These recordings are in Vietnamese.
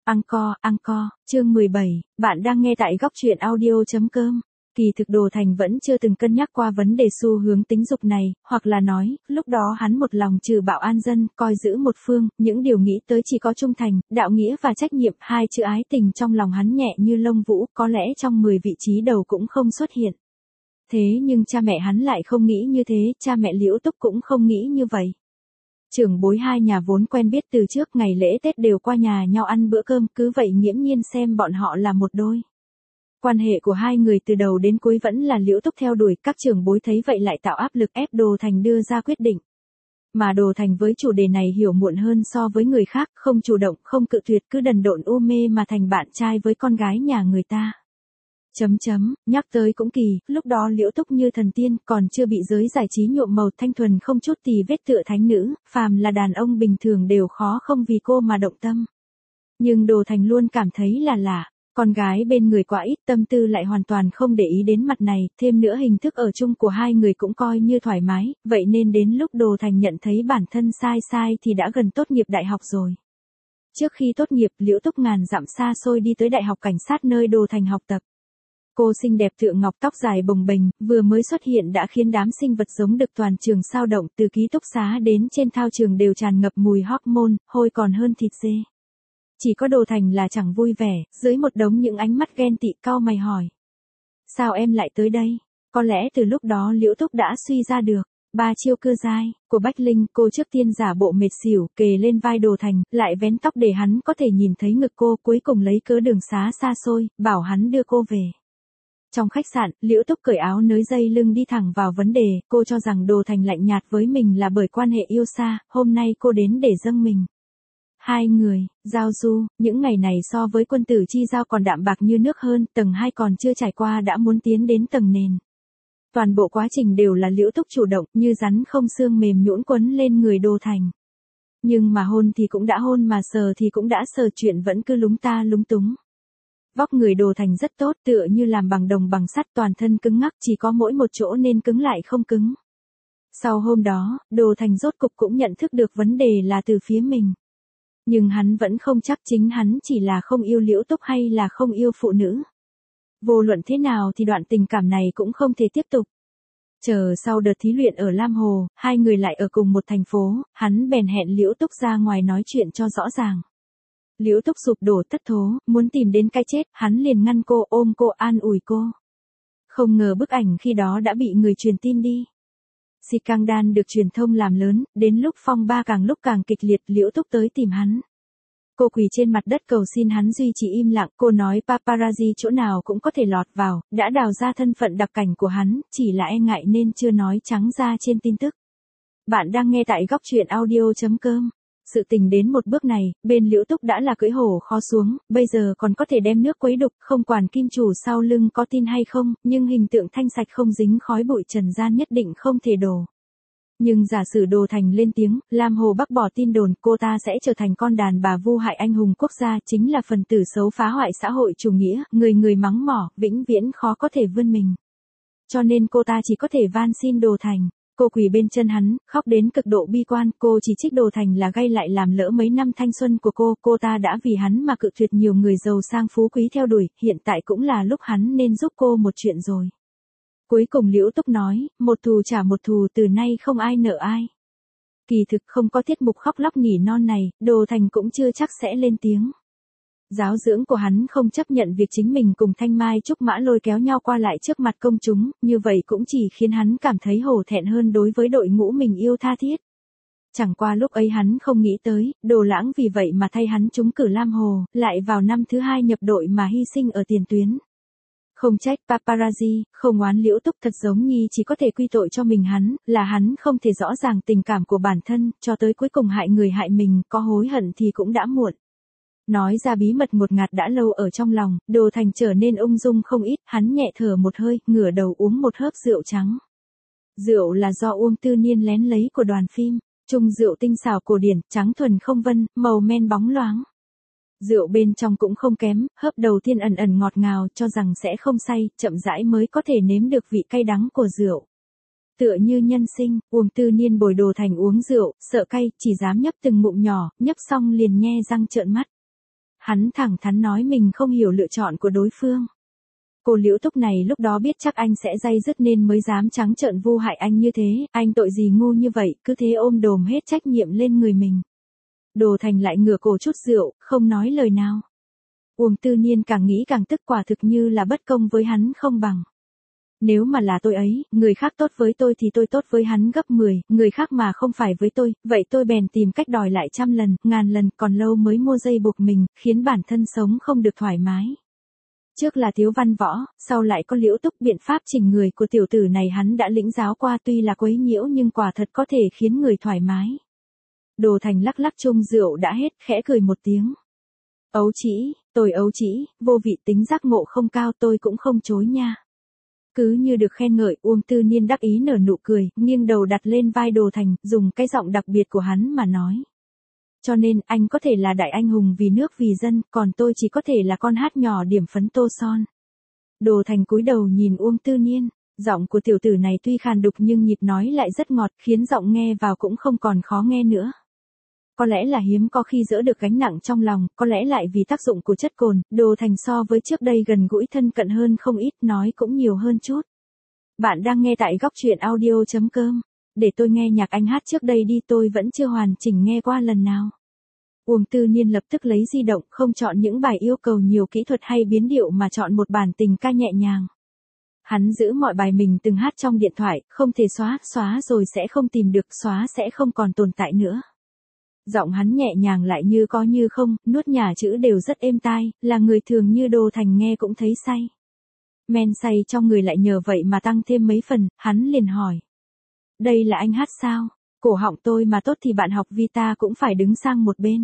Anchor, chương 17, bạn đang nghe tại góc truyện audio.com. Kỳ thực Đồ Thành vẫn chưa từng cân nhắc qua vấn đề xu hướng tính dục này, hoặc là nói, lúc đó hắn một lòng trừ bạo an dân, coi giữ một phương, những điều nghĩ tới chỉ có trung thành, đạo nghĩa và trách nhiệm, hai chữ ái tình trong lòng hắn nhẹ như lông vũ, có lẽ trong 10 vị trí đầu cũng không xuất hiện. Thế nhưng cha mẹ hắn lại không nghĩ như thế, cha mẹ Liễu Túc cũng không nghĩ như vậy. Trưởng bối hai nhà vốn quen biết từ trước, ngày lễ Tết đều qua nhà nhau ăn bữa cơm, cứ vậy nghiễm nhiên xem bọn họ là một đôi. Quan hệ của hai người từ đầu đến cuối vẫn là Liễu Túc theo đuổi, các trưởng bối thấy vậy lại tạo áp lực ép Đồ Thành đưa ra quyết định. Mà Đồ Thành với chủ đề này hiểu muộn hơn so với người khác, không chủ động, không cự tuyệt, cứ đần độn u mê mà thành bạn trai với con gái nhà người ta. Nhắc tới cũng kỳ, lúc đó Liễu Túc như thần tiên, còn chưa bị giới giải trí nhuộm màu, thanh thuần không chút tì vết tựa thánh nữ, phàm là đàn ông bình thường đều khó không vì cô mà động tâm. Nhưng Đồ Thành luôn cảm thấy là lạ, con gái bên người quá ít, tâm tư lại hoàn toàn không để ý đến mặt này, thêm nữa hình thức ở chung của hai người cũng coi như thoải mái, vậy nên đến lúc Đồ Thành nhận thấy bản thân sai thì đã gần tốt nghiệp đại học rồi. Trước khi tốt nghiệp, Liễu Túc ngàn dặm xa xôi đi tới Đại học Cảnh sát nơi Đồ Thành học tập. Cô xinh đẹp thượng ngọc, tóc dài bồng bềnh, vừa mới xuất hiện đã khiến đám sinh vật giống đực toàn trường sao động, từ ký túc xá đến trên thao trường đều tràn ngập mùi hormone, hôi còn hơn thịt dê. Chỉ có Đồ Thành là chẳng vui vẻ, dưới một đống những ánh mắt ghen tị, cau mày hỏi. Sao em lại tới đây? Có lẽ từ lúc đó Liễu Túc đã suy ra được. Ba chiêu cưa dai của Bách Linh, cô trước tiên giả bộ mệt xỉu, kề lên vai Đồ Thành, lại vén tóc để hắn có thể nhìn thấy ngực cô, cuối cùng lấy cớ đường xá xa xôi, bảo hắn đưa cô về. Trong khách sạn, Liễu Túc cởi áo nới dây lưng đi thẳng vào vấn đề, cô cho rằng Đồ Thành lạnh nhạt với mình là bởi quan hệ yêu xa, hôm nay cô đến để dâng mình. Hai người, giao du, những ngày này so với quân tử chi giao còn đạm bạc như nước hơn, tầng 2 còn chưa trải qua đã muốn tiến đến tầng nền. Toàn bộ quá trình đều là Liễu Túc chủ động, như rắn không xương mềm nhũn quấn lên người Đồ Thành. Nhưng mà hôn thì cũng đã hôn, mà sờ thì cũng đã sờ, chuyện vẫn cứ lúng ta lúng túng. Vóc người Đồ Thành rất tốt, tựa như làm bằng đồng bằng sắt, toàn thân cứng ngắc, chỉ có mỗi một chỗ nên cứng lại không cứng. Sau hôm đó, Đồ Thành rốt cục cũng nhận thức được vấn đề là từ phía mình. Nhưng hắn vẫn không chắc chính hắn chỉ là không yêu Liễu Túc hay là không yêu phụ nữ. Vô luận thế nào thì đoạn tình cảm này cũng không thể tiếp tục. Chờ sau đợt thí luyện ở Lam Hồ, hai người lại ở cùng một thành phố, hắn bèn hẹn Liễu Túc ra ngoài nói chuyện cho rõ ràng. Liễu Túc sụp đổ thất thố, muốn tìm đến cái chết, hắn liền ngăn cô, ôm cô, an ủi cô. Không ngờ bức ảnh khi đó đã bị người truyền tin đi. Scandal được truyền thông làm lớn, đến lúc phong ba càng lúc càng kịch liệt, Liễu Túc tới tìm hắn. Cô quỳ trên mặt đất cầu xin hắn duy trì im lặng, cô nói paparazzi chỗ nào cũng có thể lọt vào, đã đào ra thân phận đặc cảnh của hắn, chỉ là e ngại nên chưa nói trắng ra trên tin tức. Bạn đang nghe tại góc truyện audio.com. Sự tình đến một bước này, bên Liễu Túc đã là cưỡi hổ khó xuống, bây giờ còn có thể đem nước quấy đục, không quản kim chủ sau lưng có tin hay không, nhưng hình tượng thanh sạch không dính khói bụi trần gian nhất định không thể đổ. Nhưng giả sử Đồ Thành lên tiếng, Lam Hồ bác bỏ tin đồn, cô ta sẽ trở thành con đàn bà vu hại anh hùng quốc gia, chính là phần tử xấu phá hoại xã hội chủ nghĩa, người mắng mỏ, vĩnh viễn khó có thể vươn mình. Cho nên cô ta chỉ có thể van xin Đồ Thành. Cô quỳ bên chân hắn, khóc đến cực độ bi quan, cô chỉ trích Đồ Thành là gay lại làm lỡ mấy năm thanh xuân của cô ta đã vì hắn mà cự tuyệt nhiều người giàu sang phú quý theo đuổi, hiện tại cũng là lúc hắn nên giúp cô một chuyện rồi. Cuối cùng Liễu Túc nói, một thù trả một thù, từ nay không ai nợ ai. Kỳ thực không có tiết mục khóc lóc nỉ non này, Đồ Thành cũng chưa chắc sẽ lên tiếng. Giáo dưỡng của hắn không chấp nhận việc chính mình cùng Thanh Mai Trúc Mã lôi kéo nhau qua lại trước mặt công chúng, như vậy cũng chỉ khiến hắn cảm thấy hổ thẹn hơn đối với đội ngũ mình yêu tha thiết. Chẳng qua lúc ấy hắn không nghĩ tới, Đồ Lãng vì vậy mà thay hắn trúng cử Lam Hồ, lại vào năm thứ 2 nhập đội mà hy sinh ở tiền tuyến. Không trách paparazzi, không oán Liễu Túc, thật giống như chỉ có thể quy tội cho mình hắn, là hắn không thể rõ ràng tình cảm của bản thân, cho tới cuối cùng hại người hại mình, có hối hận thì cũng đã muộn. Nói ra bí mật ngột ngạt đã lâu ở trong lòng, Đồ Thành trở nên ung dung không ít, hắn nhẹ thở một hơi, ngửa đầu uống một hớp rượu trắng. Rượu là do Uông Tư Niên lén lấy của đoàn phim, chung rượu tinh xảo cổ điển, trắng thuần không vân, màu men bóng loáng. Rượu bên trong cũng không kém, hớp đầu tiên ẩn ngọt ngào, cho rằng sẽ không say, chậm rãi mới có thể nếm được vị cay đắng của rượu. Tựa như nhân sinh, Uông Tư Niên bồi Đồ Thành uống rượu, sợ cay, chỉ dám nhấp từng ngụm nhỏ, nhấp xong liền nhe răng trợn mắt. Hắn thẳng thắn nói mình không hiểu lựa chọn của đối phương. Cô Liễu Túc này lúc đó biết chắc anh sẽ day dứt nên mới dám trắng trợn vu hại anh như thế, anh tội gì ngu như vậy, cứ thế ôm đồm hết trách nhiệm lên người mình. Đồ Thành lại ngửa cổ chút rượu, không nói lời nào. Uông Tư Niên càng nghĩ càng tức, quả thực như là bất công với hắn không bằng. Nếu mà là tôi ấy, người khác tốt với tôi thì tôi tốt với hắn gấp 10, người khác mà không phải với tôi, vậy tôi bèn tìm cách đòi lại 100 lần, ngàn lần, còn lâu mới mua dây buộc mình, khiến bản thân sống không được thoải mái. Trước là thiếu văn võ, sau lại có Liễu Túc, biện pháp chỉnh người của tiểu tử này hắn đã lĩnh giáo qua, tuy là quấy nhiễu nhưng quả thật có thể khiến người thoải mái. Đồ Thành lắc lắc chung rượu đã hết, khẽ cười một tiếng. Ấu trĩ, tôi ấu trĩ, vô vị, tính giác ngộ không cao, tôi cũng không chối nha. Cứ như được khen ngợi, Uông Tư Niên đắc ý nở nụ cười, nghiêng đầu đặt lên vai Đồ Thành, dùng cái giọng đặc biệt của hắn mà nói. Cho nên, anh có thể là đại anh hùng vì nước vì dân, còn tôi chỉ có thể là con hát nhỏ điểm phấn tô son. Đồ Thành cúi đầu nhìn Uông Tư Niên, giọng của tiểu tử này tuy khàn đục nhưng nhịp nói lại rất ngọt, khiến giọng nghe vào cũng không còn khó nghe nữa. Có lẽ là hiếm có khi dỡ được gánh nặng trong lòng, có lẽ lại vì tác dụng của chất cồn, Đồ Thành so với trước đây gần gũi thân cận hơn không ít, nói cũng nhiều hơn chút. Bạn đang nghe tại góc truyện audio.com. Để tôi nghe nhạc anh hát trước đây đi, tôi vẫn chưa hoàn chỉnh nghe qua lần nào. Uông Tư Niên lập tức lấy di động, không chọn những bài yêu cầu nhiều kỹ thuật hay biến điệu mà chọn một bản tình ca nhẹ nhàng. Hắn giữ mọi bài mình từng hát trong điện thoại, không thể xóa rồi sẽ không tìm được, xóa sẽ không còn tồn tại nữa. Giọng hắn nhẹ nhàng lại như có như không, nuốt nhả chữ đều rất êm tai, là người thường như Đồ Thành nghe cũng thấy say. Men say trong người lại nhờ vậy mà tăng thêm mấy phần, hắn liền hỏi. Đây là anh hát sao? Cổ họng tôi mà tốt thì bạn học Vita cũng phải đứng sang một bên.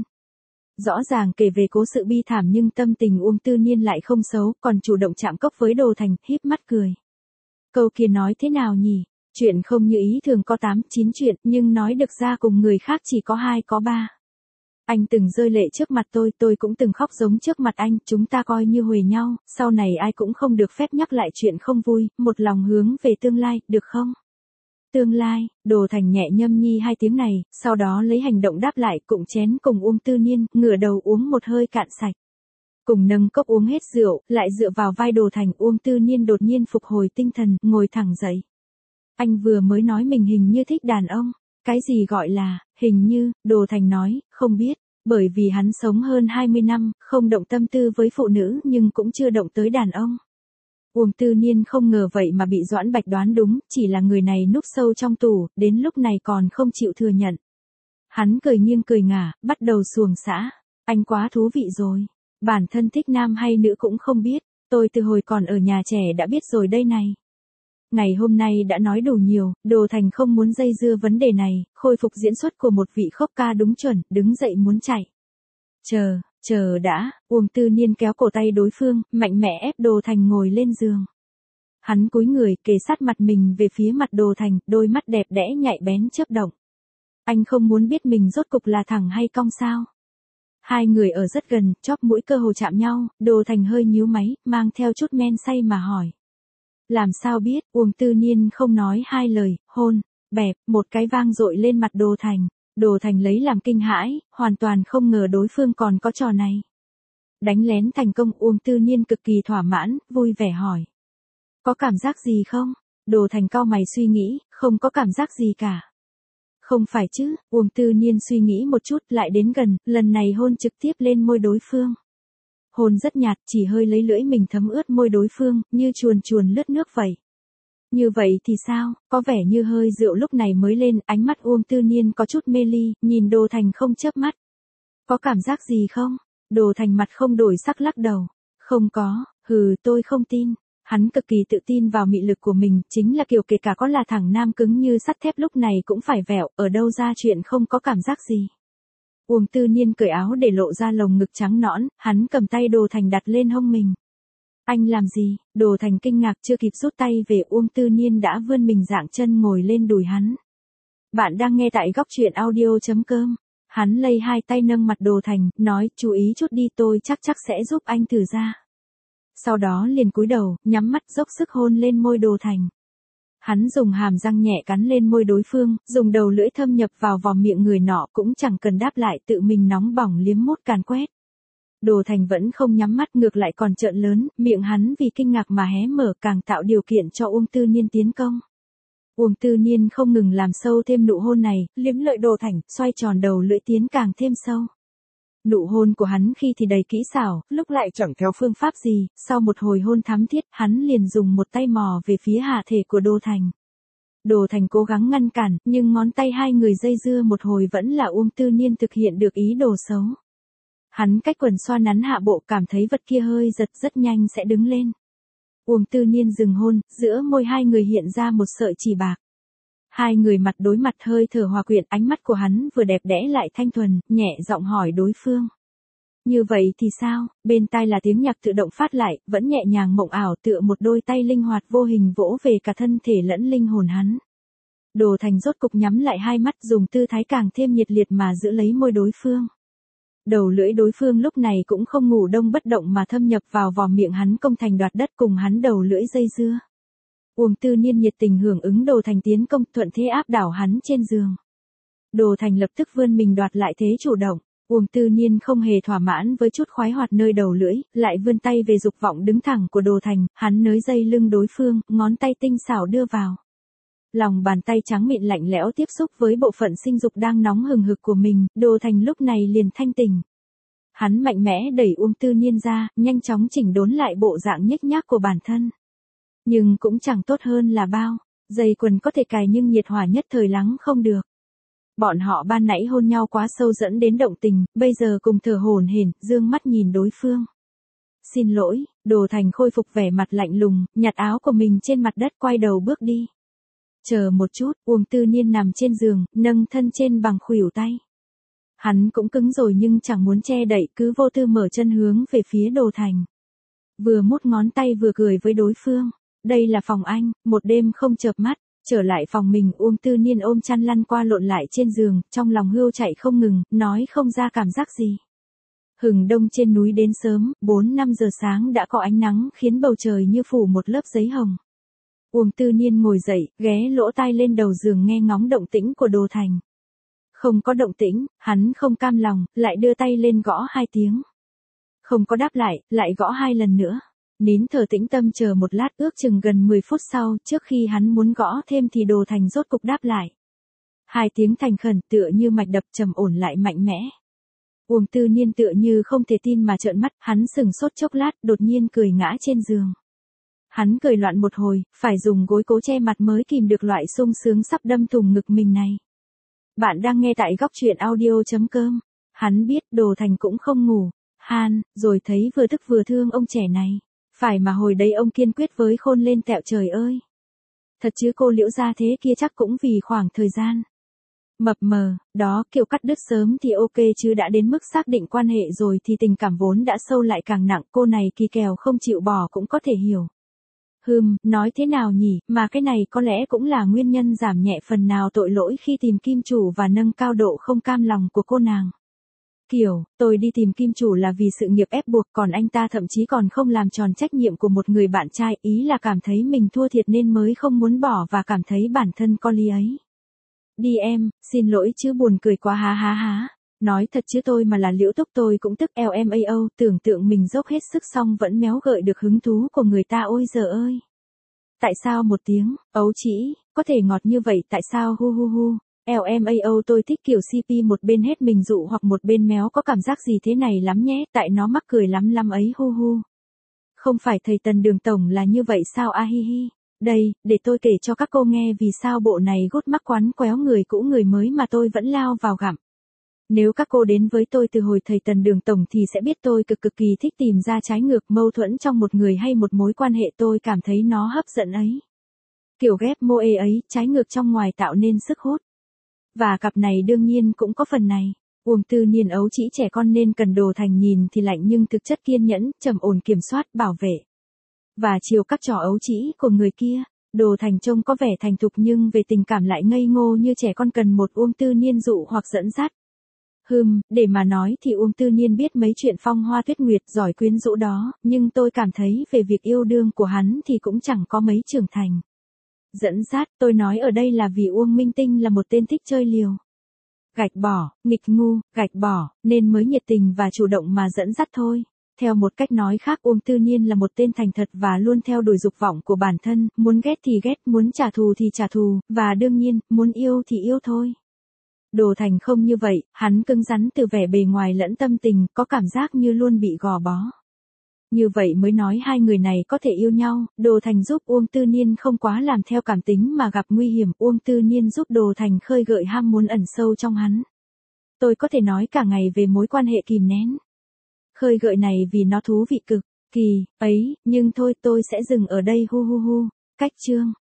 Rõ ràng kể về cố sự bi thảm nhưng tâm tình Uông Tư Niên lại không xấu, còn chủ động chạm cốc với Đồ Thành, híp mắt cười. Câu kia nói thế nào nhỉ? Chuyện không như ý thường có 8, 9 chuyện, nhưng nói được ra cùng người khác chỉ có 2 có 3. Anh từng rơi lệ trước mặt tôi cũng từng khóc giống trước mặt anh, chúng ta coi như huề nhau, sau này ai cũng không được phép nhắc lại chuyện không vui, một lòng hướng về tương lai, được không? Tương lai, Đồ Thành nhẹ nhâm nhi 2 tiếng này, sau đó lấy hành động đáp lại, cụng chén cùng Uông Tư Niên, ngửa đầu uống một hơi cạn sạch. Cùng nâng cốc uống hết rượu, lại dựa vào vai Đồ Thành, Uông Tư Niên đột nhiên phục hồi tinh thần, ngồi thẳng dậy. Anh vừa mới nói mình hình như thích đàn ông. Cái gì gọi là, hình như, Đồ Thành nói, không biết, bởi vì hắn sống hơn 20 năm, không động tâm tư với phụ nữ nhưng cũng chưa động tới đàn ông. Uông Tư Niên không ngờ vậy mà bị Doãn Bạch đoán đúng, chỉ là người này núp sâu trong tủ, đến lúc này còn không chịu thừa nhận. Hắn cười nghiêng cười ngả, bắt đầu xuồng xã. Anh quá thú vị rồi. Bản thân thích nam hay nữ cũng không biết, tôi từ hồi còn ở nhà trẻ đã biết rồi đây này. Ngày hôm nay đã nói đủ nhiều, Đồ Thành không muốn dây dưa vấn đề này, khôi phục diễn xuất của một vị khốc ca đúng chuẩn, đứng dậy muốn chạy. Chờ đã, Uông Tư Niên kéo cổ tay đối phương, mạnh mẽ ép Đồ Thành ngồi lên giường. Hắn cúi người, kề sát mặt mình về phía mặt Đồ Thành, đôi mắt đẹp đẽ nhạy bén chớp động. Anh không muốn biết mình rốt cục là thẳng hay cong sao? Hai người ở rất gần, chóp mũi cơ hồ chạm nhau, Đồ Thành hơi nhíu máy, mang theo chút men say mà hỏi. Làm sao biết, Uông Tư Niên không nói 2 lời, hôn, bẹp, một cái vang dội lên mặt Đồ Thành. Đồ Thành lấy làm kinh hãi, hoàn toàn không ngờ đối phương còn có trò này. Đánh lén thành công, Uông Tư Niên cực kỳ thỏa mãn, vui vẻ hỏi. Có cảm giác gì không? Đồ Thành cau mày suy nghĩ, không có cảm giác gì cả. Không phải chứ, Uông Tư Niên suy nghĩ một chút, lại đến gần, lần này hôn trực tiếp lên môi đối phương. Hôn rất nhạt, chỉ hơi lấy lưỡi mình thấm ướt môi đối phương, như chuồn chuồn lướt nước vậy. Như vậy thì sao, có vẻ như hơi rượu lúc này mới lên, ánh mắt Uông Tư Niên có chút mê ly, nhìn Đồ Thành không chớp mắt. Có cảm giác gì không? Đồ Thành mặt không đổi sắc lắc đầu. Không có, tôi không tin. Hắn cực kỳ tự tin vào mị lực của mình, chính là kiểu kể cả có là thằng nam cứng như sắt thép lúc này cũng phải vẹo, ở đâu ra chuyện không có cảm giác gì. Uông Tư Niên cởi áo để lộ ra lồng ngực trắng nõn, hắn cầm tay Đồ Thành đặt lên hông mình. Anh làm gì? Đồ Thành kinh ngạc chưa kịp rút tay về, Uông Tư Niên đã vươn mình dạng chân ngồi lên đùi hắn. Bạn đang nghe tại góc truyện audio.com. Hắn lay 2 tay nâng mặt Đồ Thành, nói, chú ý chút đi, tôi chắc sẽ giúp anh thử ra. Sau đó liền cúi đầu, nhắm mắt dốc sức hôn lên môi Đồ Thành. Hắn dùng hàm răng nhẹ cắn lên môi đối phương, dùng đầu lưỡi thâm nhập vào vòm miệng người nọ cũng chẳng cần đáp lại, tự mình nóng bỏng liếm mút càn quét. Đồ Thành vẫn không nhắm mắt, ngược lại còn trợn lớn, miệng hắn vì kinh ngạc mà hé mở, càng tạo điều kiện cho Uông Tư Niên tiến công. Uông Tư Niên không ngừng làm sâu thêm nụ hôn này, liếm lợi Đồ Thành, xoay tròn đầu lưỡi tiến càng thêm sâu. Nụ hôn của hắn khi thì đầy kỹ xảo, lúc lại chẳng theo phương pháp gì, sau một hồi hôn thắm thiết, hắn liền dùng một tay mò về phía hạ thể của Đồ Thành. Đồ Thành cố gắng ngăn cản, nhưng ngón tay hai người dây dưa một hồi vẫn là Uông Tư Niên thực hiện được ý đồ xấu. Hắn cách quần xoa nắn hạ bộ, cảm thấy vật kia hơi giật, rất nhanh sẽ đứng lên. Uông Tư Niên dừng hôn, giữa môi hai người hiện ra một sợi chỉ bạc. Hai người mặt đối mặt, hơi thở hòa quyện, ánh mắt của hắn vừa đẹp đẽ lại thanh thuần, nhẹ giọng hỏi đối phương. Như vậy thì sao? Bên tai là tiếng nhạc tự động phát lại, vẫn nhẹ nhàng mộng ảo, tựa một đôi tay linh hoạt vô hình vỗ về cả thân thể lẫn linh hồn hắn. Đồ Thành rốt cục nhắm lại hai mắt, dùng tư thái càng thêm nhiệt liệt mà giữ lấy môi đối phương. Đầu lưỡi đối phương lúc này cũng không ngủ đông bất động mà thâm nhập vào vòm miệng hắn, công thành đoạt đất, cùng hắn đầu lưỡi dây dưa. Uông Tư Niên nhiệt tình hưởng ứng Đồ Thành tiến công, thuận thế áp đảo hắn trên giường. Đồ Thành lập tức vươn mình đoạt lại thế chủ động. Uông Tư Niên không hề thỏa mãn với chút khoái hoạt nơi đầu lưỡi, lại vươn tay về dục vọng đứng thẳng của Đồ Thành, hắn nới dây lưng đối phương, ngón tay tinh xảo đưa vào. Lòng bàn tay trắng mịn lạnh lẽo tiếp xúc với bộ phận sinh dục đang nóng hừng hực của mình, Đồ Thành lúc này liền thanh tỉnh. Hắn mạnh mẽ đẩy Uông Tư Niên ra, nhanh chóng chỉnh đốn lại bộ dạng nhếch nhác của bản thân. Nhưng cũng chẳng tốt hơn là bao, dây quần có thể cài nhưng nhiệt hỏa nhất thời lắng không được. Bọn họ ban nãy hôn nhau quá sâu dẫn đến động tình, bây giờ cùng thở hổn hển, dương mắt nhìn đối phương. Xin lỗi, Đồ Thành khôi phục vẻ mặt lạnh lùng, nhặt áo của mình trên mặt đất, quay đầu bước đi. Chờ một chút, Uông Tư Niên nằm trên giường, nâng thân trên bằng khuỷu tay. Hắn cũng cứng rồi nhưng chẳng muốn che đậy, cứ vô tư mở chân hướng về phía Đồ Thành. Vừa mút ngón tay vừa cười với đối phương. Đây là phòng anh, một đêm không chợp mắt. Trở lại phòng mình, Uông Tư Niên ôm chăn lăn qua lộn lại trên giường, trong lòng hươu chạy không ngừng, nói không ra cảm giác gì. Hừng đông trên núi đến sớm, 4-5 giờ sáng đã có ánh nắng khiến bầu trời như phủ một lớp giấy hồng. Uông Tư Niên ngồi dậy, ghé lỗ tai lên đầu giường nghe ngóng động tĩnh của Đồ Thành. Không có động tĩnh, hắn không cam lòng, lại đưa tay lên gõ 2 tiếng. Không có đáp lại, lại gõ 2 lần nữa. Nín thở tĩnh tâm chờ một lát, ước chừng gần 10 phút sau, trước khi hắn muốn gõ thêm thì Đồ Thành rốt cục đáp lại. 2 tiếng thành khẩn, tựa như mạch đập trầm ổn lại mạnh mẽ. Uông Tư Niên tựa như không thể tin mà trợn mắt, hắn sừng sốt chốc lát, đột nhiên cười ngã trên giường. Hắn cười loạn một hồi, phải dùng gối cố che mặt mới kìm được loại sung sướng sắp đâm thủng ngực mình này. Bạn đang nghe tại góc truyện audio.com. Hắn biết Đồ Thành cũng không ngủ. Rồi thấy vừa tức vừa thương ông trẻ này. Phải mà hồi đấy ông kiên quyết với khôn lên tẹo trời ơi. Thật chứ cô Liễu gia thế kia chắc cũng vì khoảng thời gian mập mờ, đó kiểu cắt đứt sớm thì ok chứ đã đến mức xác định quan hệ rồi thì tình cảm vốn đã sâu lại càng nặng, cô này kỳ kèo không chịu bỏ cũng có thể hiểu. Nói thế nào nhỉ, mà cái này có lẽ cũng là nguyên nhân giảm nhẹ phần nào tội lỗi khi tìm kim chủ và nâng cao độ không cam lòng của cô nàng. Kiểu, tôi đi tìm kim chủ là vì sự nghiệp ép buộc, còn anh ta thậm chí còn không làm tròn trách nhiệm của một người bạn trai, ý là cảm thấy mình thua thiệt nên mới không muốn bỏ và cảm thấy bản thân có lý ấy. Đi em, xin lỗi chứ buồn cười quá há. Nói thật chứ tôi mà là Liễu Túc tôi cũng tức LMAO, tưởng tượng mình dốc hết sức xong vẫn méo gợi được hứng thú của người ta, ôi giời ơi. Tại sao một tiếng, ấu chỉ, có thể ngọt như vậy, tại sao hu. LMAO tôi thích kiểu CP một bên hết mình dụ hoặc một bên méo, có cảm giác gì thế này lắm nhé, tại nó mắc cười lắm ấy hu. Không phải thầy Tần Đường Tổng là như vậy sao a hi. Đây, để tôi kể cho các cô nghe vì sao bộ này gút mắc quắn quéo người cũ người mới mà tôi vẫn lao vào gặm. Nếu các cô đến với tôi từ hồi thầy Tần Đường Tổng thì sẽ biết tôi cực kỳ thích tìm ra trái ngược mâu thuẫn trong một người hay một mối quan hệ, tôi cảm thấy nó hấp dẫn ấy. Kiểu ghép mô ê ấy, trái ngược trong ngoài tạo nên sức hút. Và cặp này đương nhiên cũng có phần này. Uông Tư Niên ấu chỉ trẻ con nên cần Đồ Thành nhìn thì lạnh nhưng thực chất kiên nhẫn, trầm ổn kiểm soát, bảo vệ. Và chiều các trò ấu chỉ của người kia, Đồ Thành trông có vẻ thành thục nhưng về tình cảm lại ngây ngô như trẻ con cần một Uông Tư Niên dụ hoặc dẫn dắt. Để mà nói thì Uông Tư Niên biết mấy chuyện phong hoa tuyết nguyệt giỏi quyến rũ đó, nhưng tôi cảm thấy về việc yêu đương của hắn thì cũng chẳng có mấy trưởng thành. Dẫn dắt, tôi nói ở đây là vì Uông Minh Tinh là một tên thích chơi liều. gạch bỏ, nghịch ngu, gạch bỏ, nên mới nhiệt tình và chủ động mà dẫn dắt thôi. Theo một cách nói khác, Uông Tư Niên là một tên thành thật và luôn theo đuổi dục vọng của bản thân, muốn ghét thì ghét, muốn trả thù thì trả thù, và đương nhiên, muốn yêu thì yêu thôi. Đồ Thành không như vậy, hắn cứng rắn từ vẻ bề ngoài lẫn tâm tình, có cảm giác như luôn bị gò bó. Như vậy mới nói hai người này có thể yêu nhau. Đồ Thành giúp Uông Tư Niên không quá làm theo cảm tính mà gặp nguy hiểm, Uông Tư Niên giúp Đồ Thành khơi gợi ham muốn ẩn sâu trong hắn. Tôi có thể nói cả ngày về mối quan hệ kìm nén, khơi gợi này vì nó thú vị cực kỳ ấy, nhưng thôi tôi sẽ dừng ở đây hu hu hu. Cách chương